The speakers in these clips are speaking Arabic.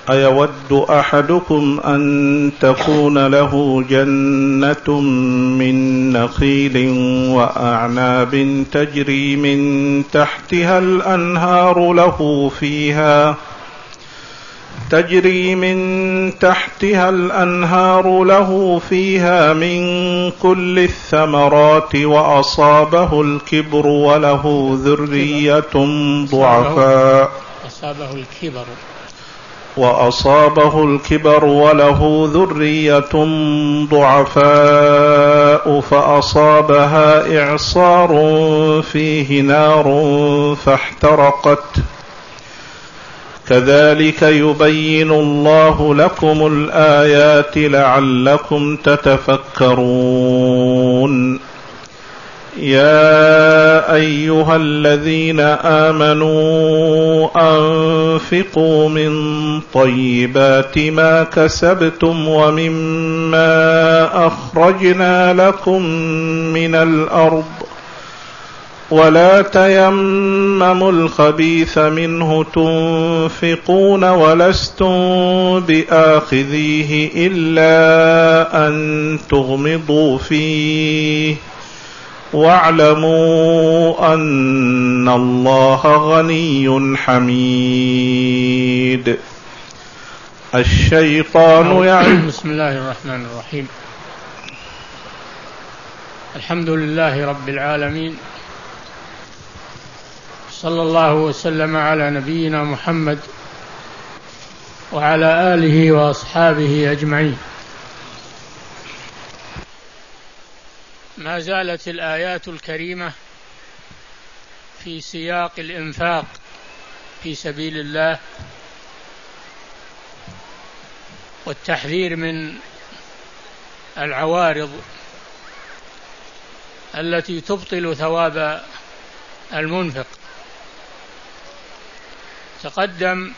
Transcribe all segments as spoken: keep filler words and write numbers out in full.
أيود أحدكم أن تكون له جنة من نخيل وأعناب تجري من تحتها الأنهار له فيها تجري من تحتها الأنهار له فيها من كل الثمرات وأصابه الكبر وله ذرية ضعفاء أصابه الكبر وأصابه الكبر وله ذرية ضعفاء فأصابها إعصار فيه نار فاحترقت كذلك يبين الله لكم الآيات لعلكم تتفكرون يا أيها الذين آمنوا أنفقوا من طيبات ما كسبتم ومما أخرجنا لكم من الأرض ولا تيمموا الخبيث منه تنفقون ولستم بآخذيه إلا أن تغمضوا فيه واعلموا أن الله غني حميد الشيطان يعني بسم الله الرحمن الرحيم. الحمد لله رب العالمين، صلى الله وسلم على نبينا محمد وعلى آله وأصحابه أجمعين. ما زالت الآيات الكريمة في سياق الإنفاق في سبيل الله والتحذير من العوارض التي تبطل ثواب المنفق. تقدم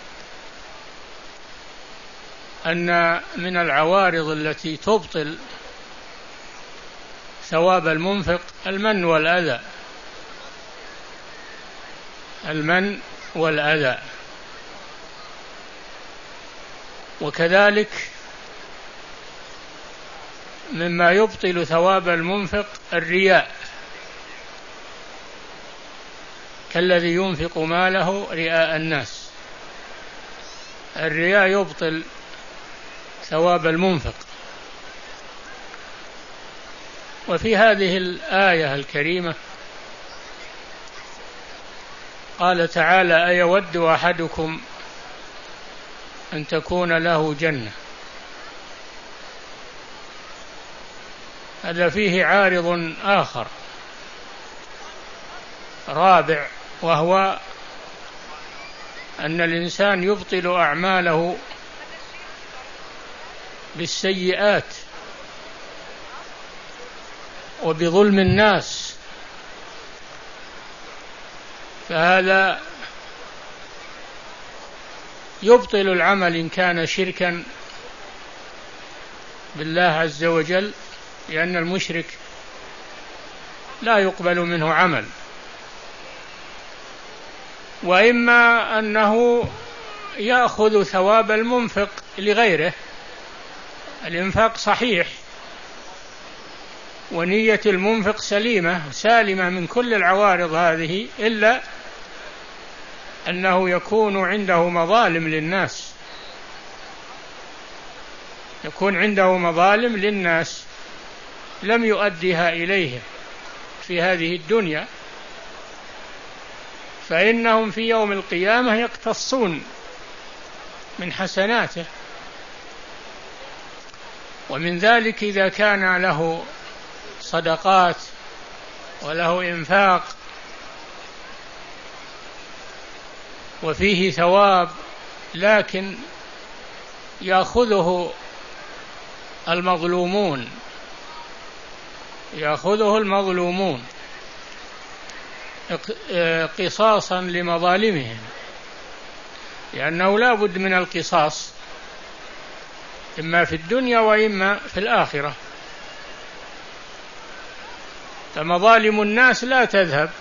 أن من العوارض التي تبطل ثواب المنفق المن والأذى المن والأذى وكذلك مما يبطل ثواب المنفق الرياء، كالذي ينفق ماله رئاء الناس. الرياء يبطل ثواب المنفق. وفي هذه الآية الكريمة قال تعالى: أيود أحدكم أن تكون له جنة. هذا فيه عارض آخر رابع، وهو أن الإنسان يبطل أعماله بالسيئات وبظلم الناس، فهذا يبطل العمل إن كان شركا بالله عز وجل، لأن المشرك لا يقبل منه عمل. وإما أنه يأخذ ثواب المنفق لغيره. الإنفاق صحيح ونية المنفق سليمة سالمة من كل العوارض هذه، إلا أنه يكون عنده مظالم للناس يكون عنده مظالم للناس لم يؤديها إليه في هذه الدنيا، فإنهم في يوم القيامة يقتصون من حسناته. ومن ذلك إذا كان له صدقات وله إنفاق وفيه ثواب، لكن يأخذه المظلومون يأخذه المظلومون قصاصا لمظالمهم، لأنه لا بد من القصاص إما في الدنيا وإما في الآخرة. فمظالم الناس لا تذهب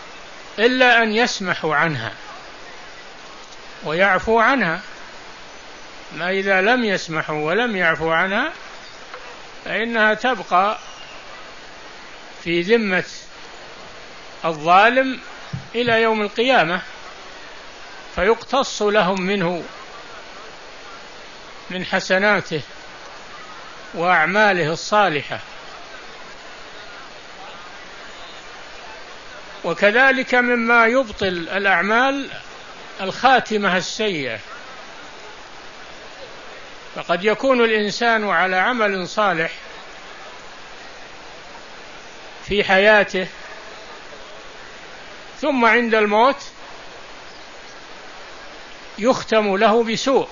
إلا أن يسمحوا عنها ويعفو عنها، ما إذا لم يسمحوا ولم يعفوا عنها فإنها تبقى في ذمة الظالم إلى يوم القيامة، فيقتص لهم منه من حسناته وأعماله الصالحة. وكذلك مما يبطل الأعمال الخاتمة السيئة، فقد يكون الإنسان على عمل صالح في حياته ثم عند الموت يختم له بسوء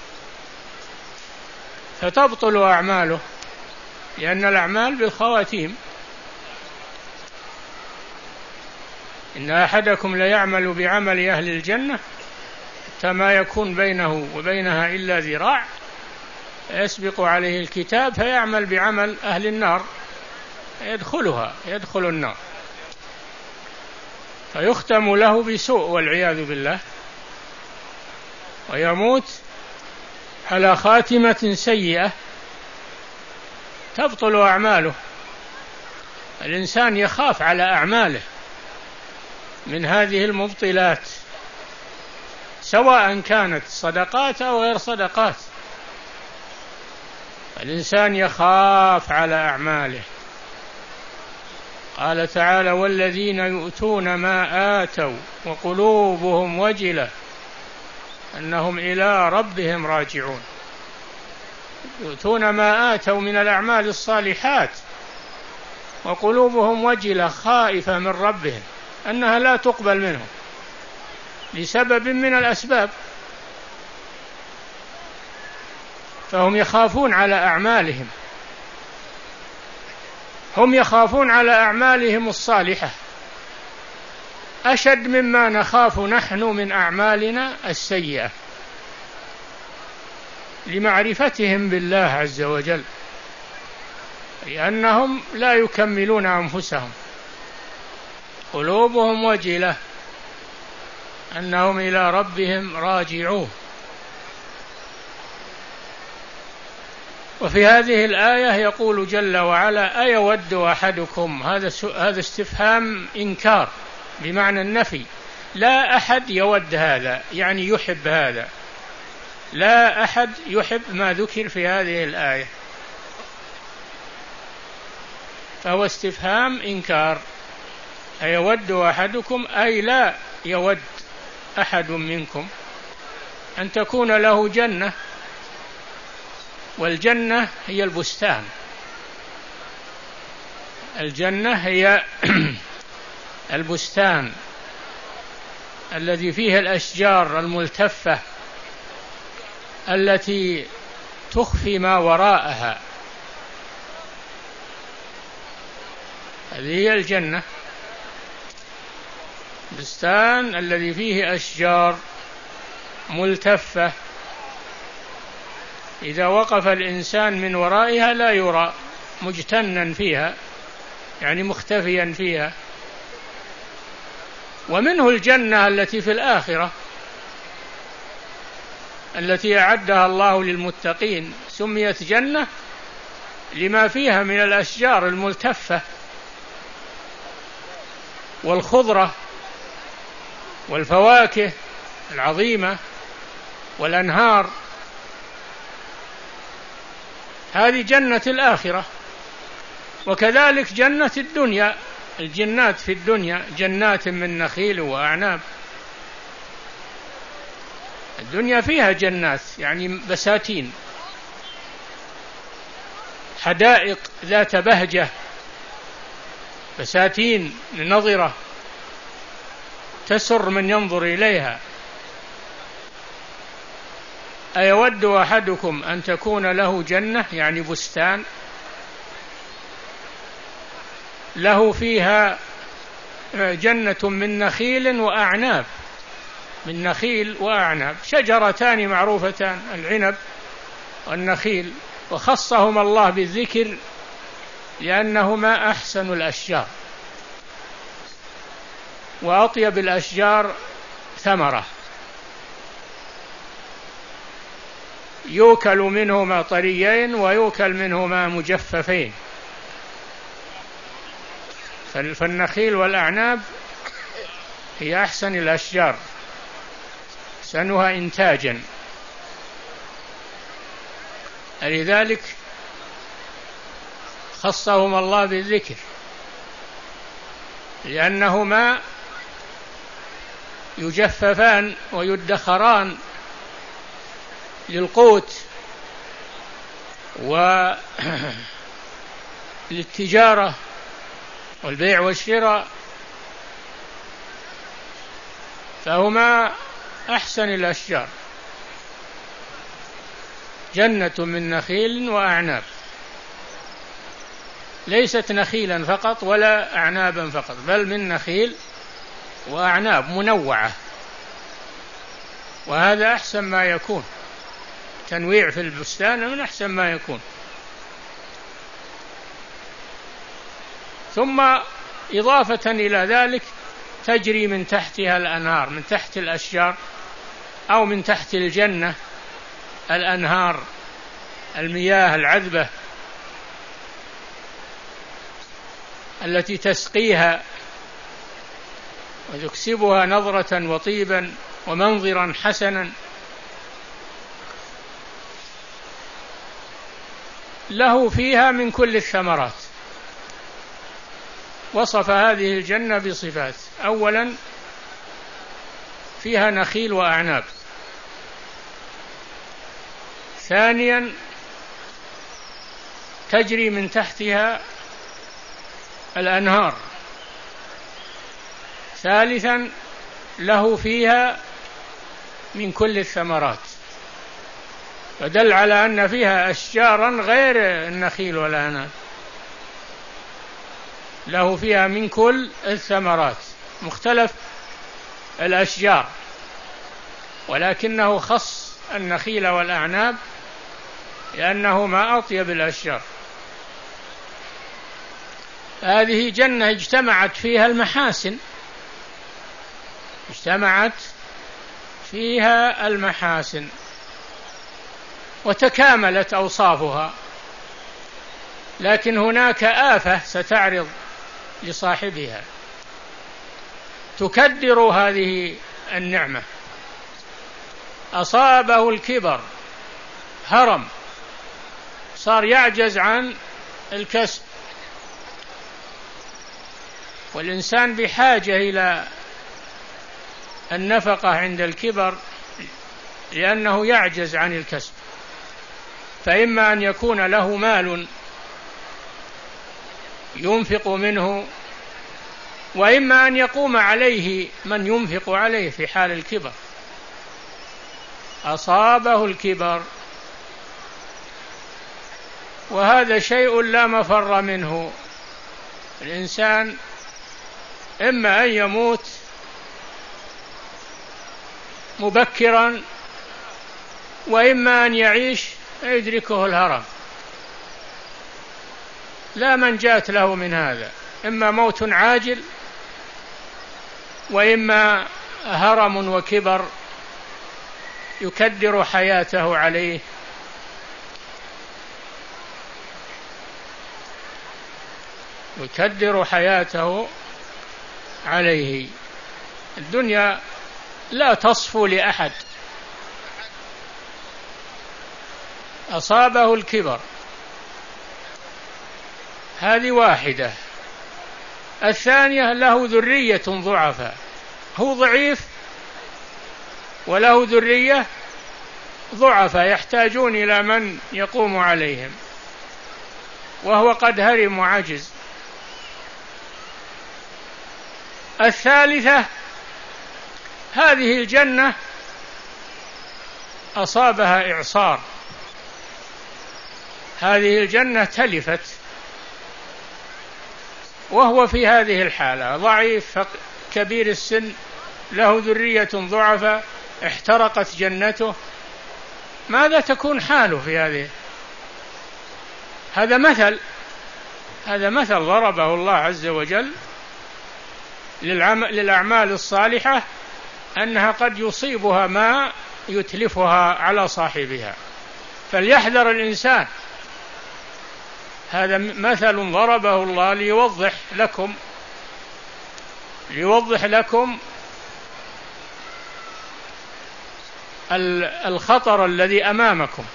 فتبطل أعماله، لأن الأعمال بالخواتيم. إن أحدكم ليعمل بعمل أهل الجنة حتى ما يكون بينه وبينها إلا ذراع يسبق عليه الكتاب فيعمل بعمل أهل النار يدخلها يدخل النار فيختم له بسوء والعياذ بالله، ويموت على خاتمة سيئة تبطل أعماله. الإنسان يخاف على أعماله من هذه المبطلات سواء كانت صدقات أو غير صدقات، الإنسان يخاف على أعماله. قال تعالى: والذين يؤتون ما آتوا وقلوبهم وجلة أنهم إلى ربهم راجعون. يؤتون ما آتوا من الأعمال الصالحات وقلوبهم وجلة خائفة من ربهم أنها لا تقبل منهم لسبب من الأسباب، فهم يخافون على أعمالهم، هم يخافون على أعمالهم الصالحة أشد مما نخاف نحن من أعمالنا السيئة، لمعرفتهم بالله عز وجل، لأنهم لا يكملون أنفسهم. قلوبهم وجلة أنهم إلى ربهم راجعون. وفي هذه الآية يقول جل وعلا: أيود أحدكم، هذا هذا استفهام إنكار بمعنى النفي، لا أحد يود هذا يعني يحب هذا، لا أحد يحب ما ذكر في هذه الآية، فهو استفهام إنكار. أيود أحدكم أي لا يود أحد منكم أن تكون له جنة، والجنة هي البستان، الجنة هي البستان الذي فيه الأشجار الملتفة التي تخفي ما وراءها، هذه هي الجنة، بستان الذي فيه أشجار ملتفة إذا وقف الإنسان من ورائها لا يرى، مجتنا فيها يعني مختفيا فيها. ومنه الجنة التي في الآخرة التي أعدها الله للمتقين، سميت جنة لما فيها من الأشجار الملتفة والخضرة والفواكه العظيمة والأنهار، هذه جنة الآخرة. وكذلك جنة الدنيا، الجنات في الدنيا جنات من نخيل وأعناب، الدنيا فيها جنات يعني بساتين، حدائق ذات بهجة، بساتين نضرة تسر من ينظر إليها. أيود أحدكم أن تكون له جنة يعني بستان له فيها جنة من نخيل وأعناب، من نخيل وأعناب، شجرتان معروفتان العنب والنخيل، وخصهما الله بالذكر لأنهما أحسن الأشجار وأطيب الأشجار ثمرة. يؤكل منهما طريين ويؤكل منهما مجففين. فالنخيل والأعناب هي أحسن الأشجار أحسنها إنتاجا، لذلك خصهما الله بالذكر، لأنهما يجففان ويدخران للقوت وللتجارة والبيع والشراء، فهما أحسن الأشجار، جنة من نخيل وأعناب، ليست نخيلا فقط ولا أعنابا فقط، بل من نخيل وأعناب منوعة، وهذا أحسن ما يكون، تنويع في البستان من أحسن ما يكون. ثم إضافة إلى ذلك تجري من تحتها الأنهار، من تحت الأشجار أو من تحت الجنة الأنهار، المياه العذبة التي تسقيها وتكسبها نضرة وطيبا ومنظرا حسنا. له فيها من كل الثمرات. وصف هذه الجنة بصفات: أولا فيها نخيل وأعناب، ثانيا تجري من تحتها الأنهار، ثالثا له فيها من كل الثمرات، فدل على أن فيها أشجارا غير النخيل والأعناب، له فيها من كل الثمرات مختلف الأشجار، ولكنه خص النخيل والأعناب لأنهما أطيب الأشجار. هذه جنة اجتمعت فيها المحاسن، اجتمعت فيها المحاسن وتكاملت أوصافها، لكن هناك آفة ستعرض لصاحبها تكدر هذه النعمة. أصابه الكبر، هرم، صار يعجز عن الكسب، والإنسان بحاجة إلى النفقة عند الكبر لأنه يعجز عن الكسب، فإما أن يكون له مال ينفق منه، وإما أن يقوم عليه من ينفق عليه في حال الكبر. أصابه الكبر، وهذا شيء لا مفر منه. الإنسان إما أن يموت مبكرا، وإما أن يعيش يدركه الهرم، لا منجاة له من هذا، إما موت عاجل وإما هرم وكبر يكدر حياته عليه. يكدر حياته عليه. الدنيا لا تصفو لأحد. أصابه الكبر، هذه واحدة. الثانية له ذرية ضعفاء، هو ضعيف وله ذرية ضعفاء يحتاجون إلى من يقوم عليهم، وهو قد هرم وعجز. الثالثة هذه الجنة أصابها إعصار، هذه الجنة تلفت وهو في هذه الحالة، ضعيف كبير السن، له ذرية ضعفاء، احترقت جنته، ماذا تكون حاله في هذه؟ هذا مثل هذا مثل ضربه الله عز وجل للأعمال الصالحة، أنها قد يصيبها ما يتلفها على صاحبها. فليحذر الإنسان. هذا مثل ضربه الله ليوضح لكم ليوضح لكم الخطر الذي أمامكم،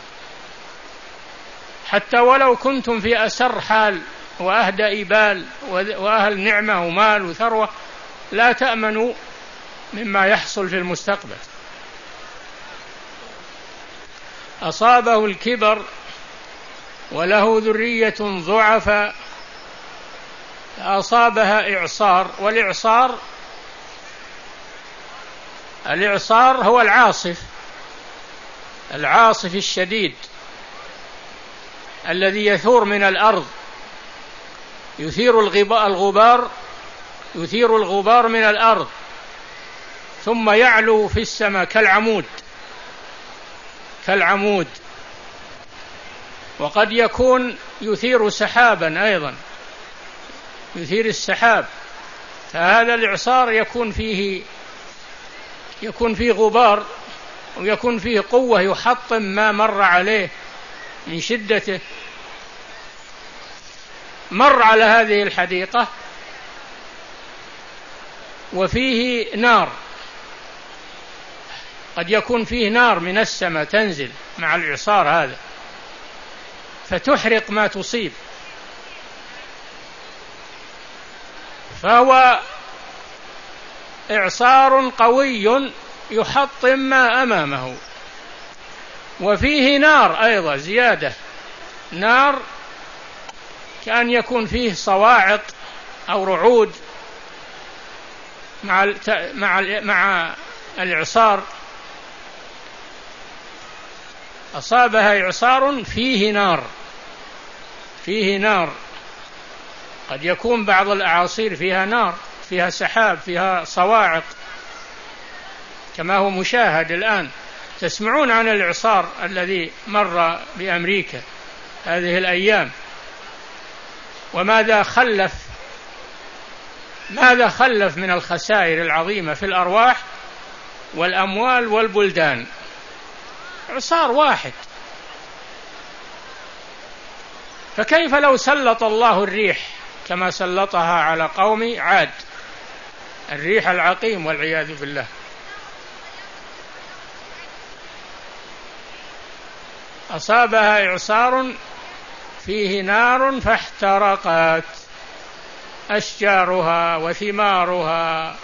حتى ولو كنتم في أسر حال وأهدى بال وأهل نعمة ومال وثروة، لا تأمنوا مما يحصل في المستقبل. أصابه الكبر وله ذرية ضعفاء، أصابها إعصار. والإعصار الإعصار هو العاصف العاصف الشديد الذي يثور من الأرض، يثير الغبار يثير الغبار من الأرض ثم يعلو في السماء كالعمود كالعمود وقد يكون يثير سحابا أيضا، يثير السحاب. فهذا الإعصار يكون فيه يكون فيه غبار ويكون فيه قوة يحطم ما مر عليه من شدته. مر على هذه الحديقة وفيه نار، قد يكون فيه نار من السماء تنزل مع الإعصار هذا فتحرق ما تصيب، فهو إعصار قوي يحطم ما أمامه. وفيه نار أيضا زيادة، نار كأن يكون فيه صواعق أو رعود مع مع مع الإعصار. أصابها إعصار فيه نار فيه نار قد يكون بعض الأعاصير فيها نار، فيها سحاب، فيها صواعق، كما هو مشاهد الآن. تسمعون عن الإعصار الذي مر بأمريكا هذه الأيام، وماذا خلف ماذا خلف من الخسائر العظيمة في الأرواح والأموال والبلدان. إعصار واحد. فكيف لو سلط الله الريح كما سلطها على قوم عاد، الريح العقيم والعياذ بالله. أصابها إعصار فيه نار فاحترقت أشجارها وثمارها،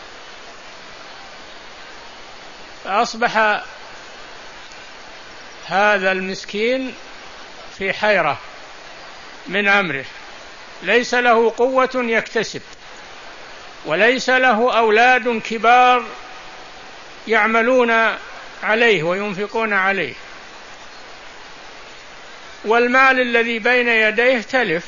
فأصبح هذا المسكين في حيرة من أمره، ليس له قوة يكتسب، وليس له أولاد كبار يعملون عليه وينفقون عليه، والمال الذي بين يديه تلف.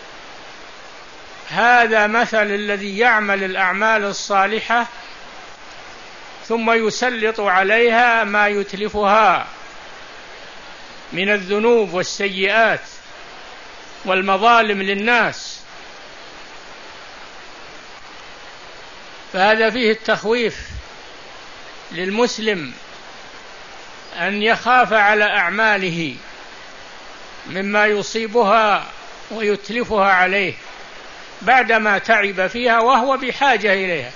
هذا مثل الذي يعمل الأعمال الصالحة ثم يسلط عليها ما يتلفها من الذنوب والسيئات والمظالم للناس. فهذا فيه التخويف للمسلم أن يخاف على أعماله مما يصيبها ويتلفها عليه بعدما تعب فيها وهو بحاجة إليها.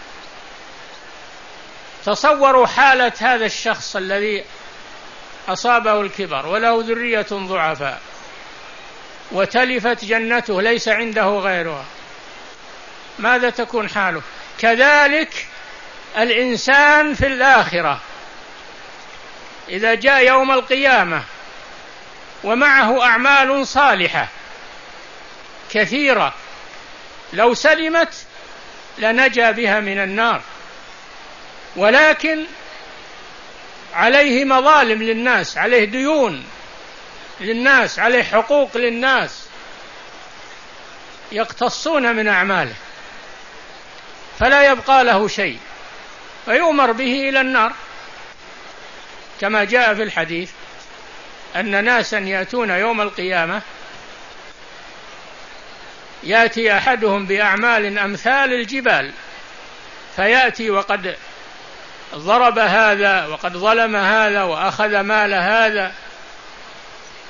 تصوروا حالة هذا الشخص الذي أصابه الكبر وله ذرية ضعفاء وتلفت جنته ليس عنده غيرها، ماذا تكون حاله؟ كذلك الإنسان في الآخرة إذا جاء يوم القيامة ومعه أعمال صالحة كثيرة لو سلمت لنجا بها من النار، ولكن عليه مظالم للناس، عليه ديون للناس، عليه حقوق للناس يقتصون من أعماله، فلا يبقى له شيء فيؤمر به إلى النار. كما جاء في الحديث أن ناسا يأتون يوم القيامة يأتي أحدهم بأعمال أمثال الجبال، فيأتي وقد ضرب هذا وقد ظلم هذا وأخذ مال هذا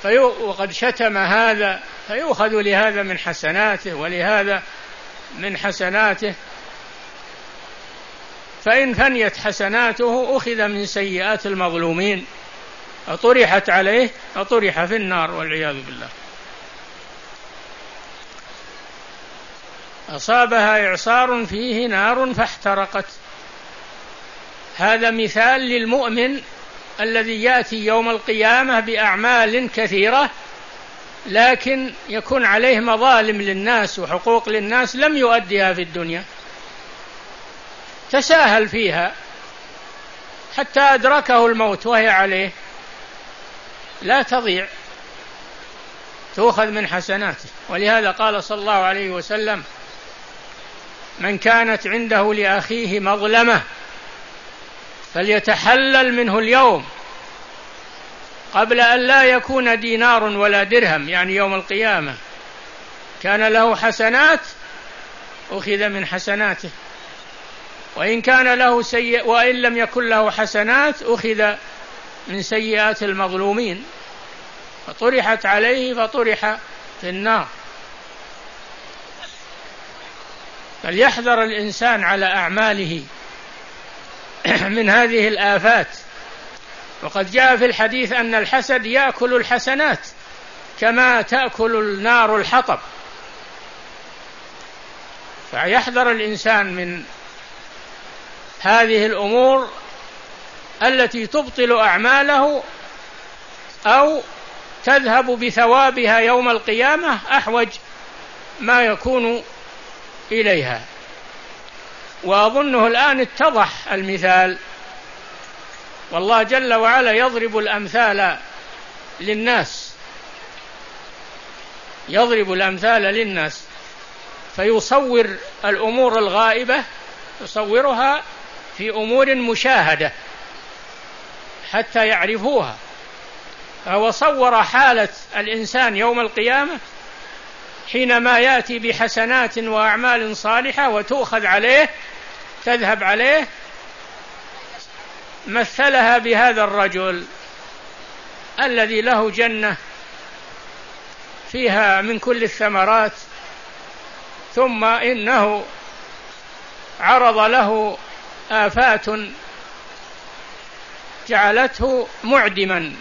وقد شتم هذا فيؤخذ لهذا من حسناته ولهذا من حسناته، فإن فنيت حسناته أخذ من سيئات المظلومين فطرحت عليه فطرح في النار والعياذ بالله. أصابها إعصار فيه نار فاحترقت. هذا مثال للمؤمن الذي يأتي يوم القيامة بأعمال كثيرة لكن يكون عليه مظالم للناس وحقوق للناس لم يؤديها في الدنيا، تساهل فيها حتى أدركه الموت وهي عليه، لا تضيع، تؤخذ من حسناته. ولهذا قال صلى الله عليه وسلم: من كانت عنده لأخيه مظلمة فليتحلل منه اليوم قبل أن لا يكون دينار ولا درهم، يعني يوم القيامة كان له حسنات أخذ من حسناته، وإن كان له سيئ وإن لم يكن له حسنات أخذ من سيئات المظلومين فطرحت عليه فطرح في النار. فليحذر الإنسان على أعماله من هذه الآفات. وقد جاء في الحديث أن الحسد يأكل الحسنات كما تأكل النار الحطب، فيحذر الإنسان من هذه الأمور التي تبطل أعماله أو تذهب بثوابها يوم القيامة أحوج ما يكون إليها. وأظنه الآن اتضح المثال، والله جل وعلا يضرب الأمثال للناس، يضرب الأمثال للناس فيصور الأمور الغائبة، يصورها في أمور مشاهدة حتى يعرفوها. فهو صور حالة الإنسان يوم القيامة حينما يأتي بحسنات وأعمال صالحة وتؤخذ عليه تذهب عليه، مثلها بهذا الرجل الذي له جنة فيها من كل الثمرات، ثم إنه عرض له آفات جعلته معدما،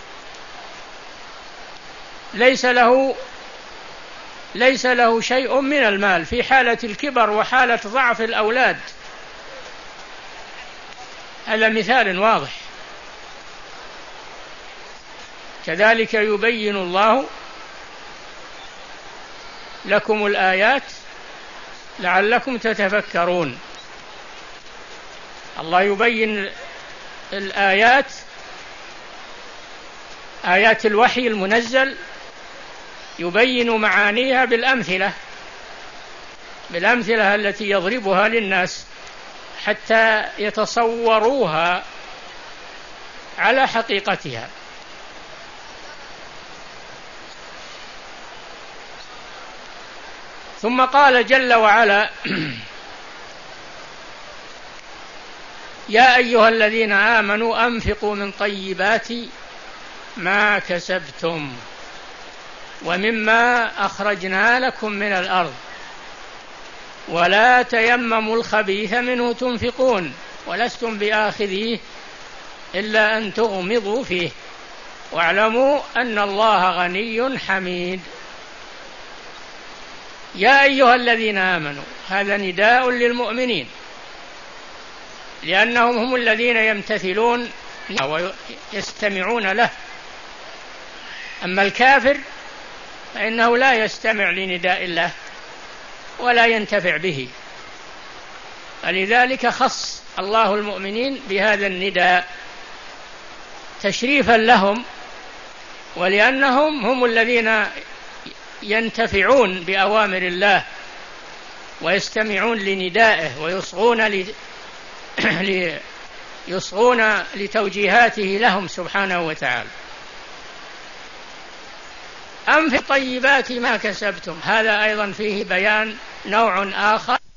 ليس له ليس له شيء من المال في حالة الكبر وحالة ضعف الأولاد. هذا مثال واضح. كذلك يبين الله لكم الآيات لعلكم تتفكرون. الله يبين الآيات، آيات الوحي المنزل، يبين معانيها بالأمثلة بالأمثلة التي يضربها للناس حتى يتصوروها على حقيقتها. ثم قال جل وعلا: يا أيها الذين آمنوا أنفقوا من طيبات ما كسبتم ومما أخرجنا لكم من الأرض ولا تيمموا الخبيث منه تنفقون ولستم بآخذيه إلا أن تغمضوا فيه واعلموا أن الله غني حميد. يا أيها الذين آمنوا، هذا نداء للمؤمنين لأنهم هم الذين يمتثلون ويستمعون له. أما الكافر فإنه لا يستمع لنداء الله ولا ينتفع به، فلذلك خص الله المؤمنين بهذا النداء تشريفا لهم، ولأنهم هم الذين ينتفعون بأوامر الله ويستمعون لندائه ويصغون ل... يصغون لتوجيهاته لهم سبحانه وتعالى. أنفقوا طيبات ما كسبتم، هذا أيضا فيه بيان نوع آخر